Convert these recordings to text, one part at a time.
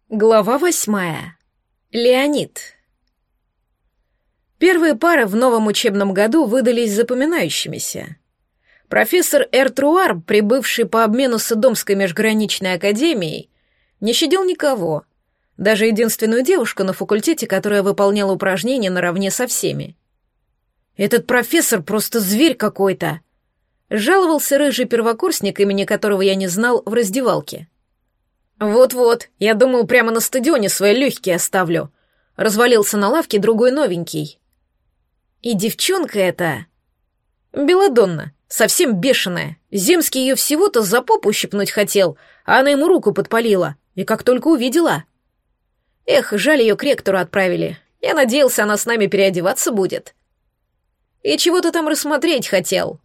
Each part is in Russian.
Глава 8. Леонид. Первые пары в новом учебном году выдались запоминающимися. Профессор Эртруар, прибывший по обмену с Идомской межграничной академией, не щадил никого, даже единственную девушку на факультете, которая выполняла упражнения наравне со всеми. «Этот профессор просто зверь какой-то!» — жаловался рыжий первокурсник, имени которого я не знал, в раздевалке. «Вот-вот, я думал, прямо на стадионе свои легкие оставлю». Развалился на лавке другой новенький. И девчонка эта... Белладонна, совсем бешеная. Земский ее всего-то за попу ущипнуть хотел, а она ему руку подпалила, и как только увидела. Эх, жаль, ее к ректору отправили. Я надеялся, она с нами переодеваться будет. И чего ты там рассмотреть хотел?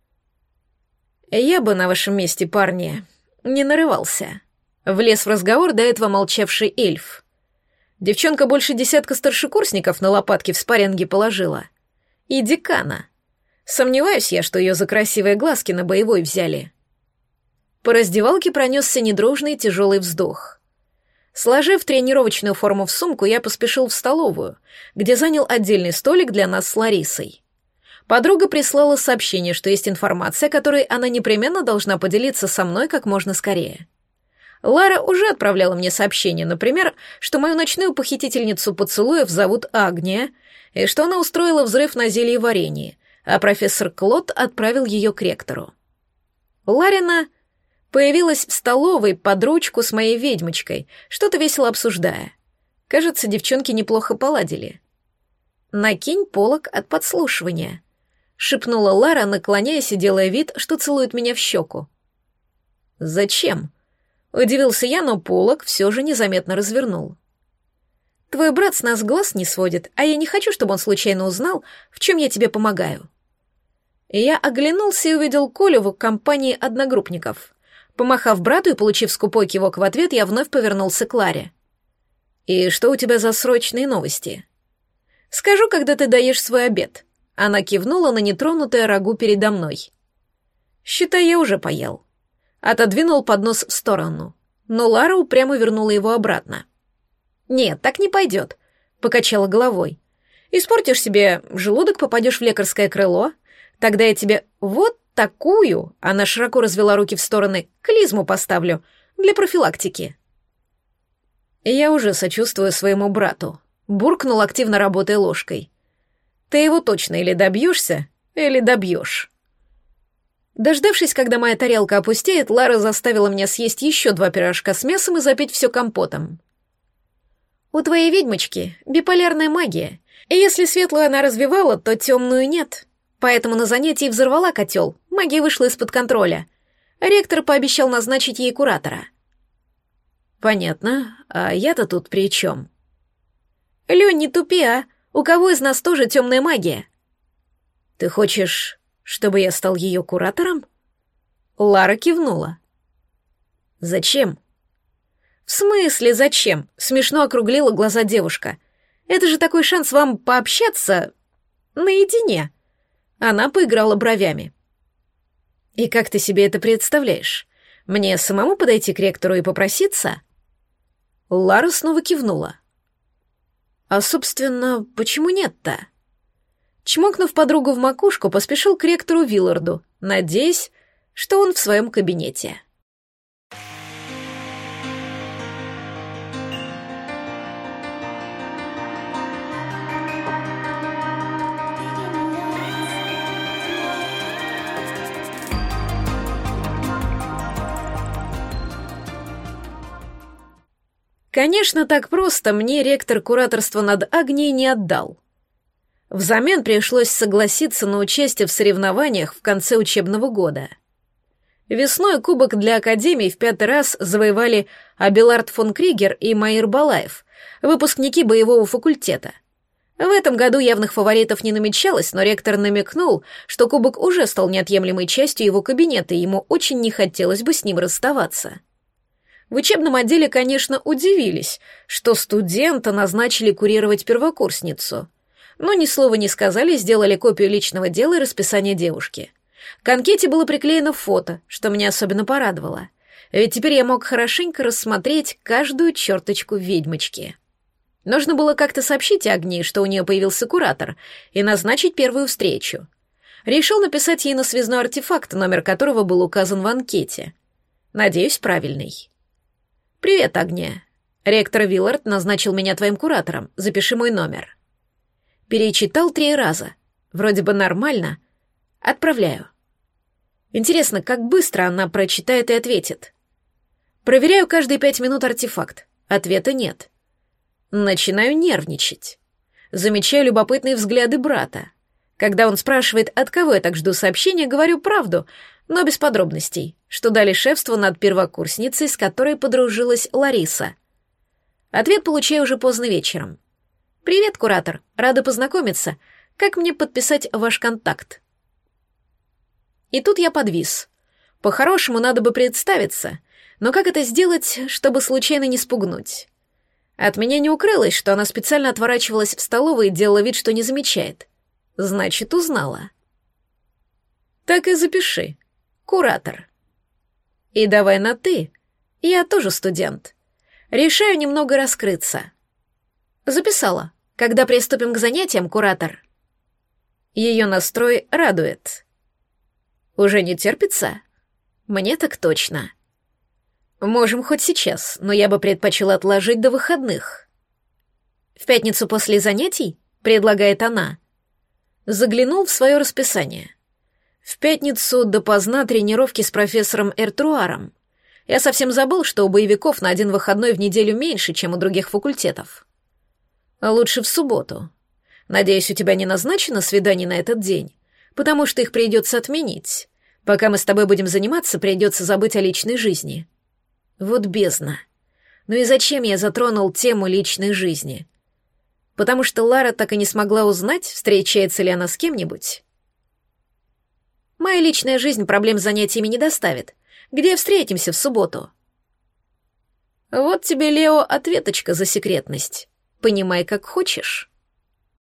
Я бы на вашем месте, парни, не нарывался. Влез в разговор до этого молчавший эльф. Девчонка больше десятка старшекурсников на лопатки в спарринге положила. И декана. Сомневаюсь я, что ее за красивые глазки на боевой взяли. По раздевалке пронесся недружный тяжелый вздох. Сложив тренировочную форму в сумку, я поспешил в столовую, где занял отдельный столик для нас с Ларисой. Подруга прислала сообщение, что есть информация, которой она непременно должна поделиться со мной как можно скорее. Лара уже отправляла мне сообщение, например, что мою ночную похитительницу поцелуев зовут Агния, и что она устроила взрыв на зелье варенье, а профессор Клод отправил ее к ректору. Ларина появилась в столовой под ручку с моей ведьмочкой, что-то весело обсуждая. Кажется, девчонки неплохо поладили. «Накинь полог от подслушивания», — шепнула Лара, наклоняясь и делая вид, что целует меня в щеку. «Зачем?» Удивился я, но полог все же незаметно развернул. «Твой брат с нас глаз не сводит, а я не хочу, чтобы он случайно узнал, в чем я тебе помогаю». И я оглянулся и увидел Колю в компании одногруппников. Помахав брату и получив скупой кивок в ответ, я вновь повернулся к Ларе. «И что у тебя за срочные новости?» «Скажу, когда ты доешь свой обед». Она кивнула на нетронутое рагу передо мной. «Считай, я уже поел». Отодвинул поднос в сторону, но Лара упрямо вернула его обратно. «Нет, так не пойдет», — покачала головой. «Испортишь себе желудок, попадешь в лекарское крыло, тогда я тебе вот такую», — она широко развела руки в стороны, — «клизму поставлю для профилактики». «Я уже сочувствую своему брату», — буркнул, активно работая ложкой. «Ты его точно или добьешься, или добьешь». Дождавшись, когда моя тарелка опустеет, Лара заставила меня съесть еще 2 пирожка с мясом и запить все компотом. «У твоей ведьмочки биполярная магия, и если светлую она развивала, то темную нет. Поэтому на занятии взорвала котел, магия вышла из-под контроля. Ректор пообещал назначить ей куратора». «Понятно, а я-то тут при чем?» «Лень, не тупи, а? У кого из нас тоже темная магия?» «Ты хочешь, чтобы я стал ее куратором?» Лара кивнула. «Зачем?» «В смысле зачем?» — смешно округлила глаза девушка. «Это же такой шанс вам пообщаться наедине». Она поиграла бровями. «И как ты себе это представляешь? Мне самому подойти к ректору и попроситься?» Лара снова кивнула. «А, собственно, почему нет-то?» Чмокнув подругу в макушку, поспешил к ректору Вилларду, надеясь, что он в своем кабинете. Конечно, так просто мне ректор кураторства над Агнией не отдал. Взамен пришлось согласиться на участие в соревнованиях в конце учебного года. Весной кубок для Академии в 5-й раз завоевали Абелард фон Кригер и Маир Балаев, выпускники боевого факультета. В этом году явных фаворитов не намечалось, но ректор намекнул, что кубок уже стал неотъемлемой частью его кабинета, и ему очень не хотелось бы с ним расставаться. В учебном отделе, конечно, удивились, что студента назначили курировать первокурсницу, но ни слова не сказали, сделали копию личного дела и расписания девушки. К анкете было приклеено фото, что меня особенно порадовало. Ведь теперь я мог хорошенько рассмотреть каждую черточку ведьмочки. Нужно было как-то сообщить Агнии, что у нее появился куратор, и назначить первую встречу. Решил написать ей на связной артефакт, номер которого был указан в анкете. Надеюсь, правильный. «Привет, Агния. Ректор Виллард назначил меня твоим куратором. Запиши мой номер». Перечитал 3 раза. Вроде бы нормально. Отправляю. Интересно, как быстро она прочитает и ответит. Проверяю каждые 5 минут артефакт. Ответа нет. Начинаю нервничать. Замечаю любопытные взгляды брата. Когда он спрашивает, от кого я так жду сообщения, говорю правду, но без подробностей, что дали шефство над первокурсницей, с которой подружилась Лариса. Ответ получаю уже поздно вечером. «Привет, куратор. Рада познакомиться. Как мне подписать ваш контакт?» И тут я подвис. По-хорошему, надо бы представиться, но как это сделать, чтобы случайно не спугнуть? От меня не укрылось, что она специально отворачивалась в столовой и делала вид, что не замечает. Значит, узнала. Так и запиши. Куратор. И давай на «ты». Я тоже студент. Решаю немного раскрыться. Записала. Когда приступим к занятиям, куратор? Ее настрой радует. Уже не терпится? Мне так точно. Можем хоть сейчас, но я бы предпочела отложить до выходных. В пятницу после занятий, предлагает она. Заглянул в свое расписание. В пятницу допоздна тренировки с профессором Эртруаром. Я совсем забыл, что у боевиков на 1 выходной в неделю меньше, чем у других факультетов. А лучше в субботу. Надеюсь, у тебя не назначено свидание на этот день, потому что их придется отменить. Пока мы с тобой будем заниматься, придется забыть о личной жизни. Вот бездна. Ну и зачем я затронул тему личной жизни? Потому что Лара так и не смогла узнать, встречается ли она с кем-нибудь. Моя личная жизнь проблем с занятиями не доставит. Где встретимся в субботу? Вот тебе, Лео, ответочка за секретность. Понимай, как хочешь.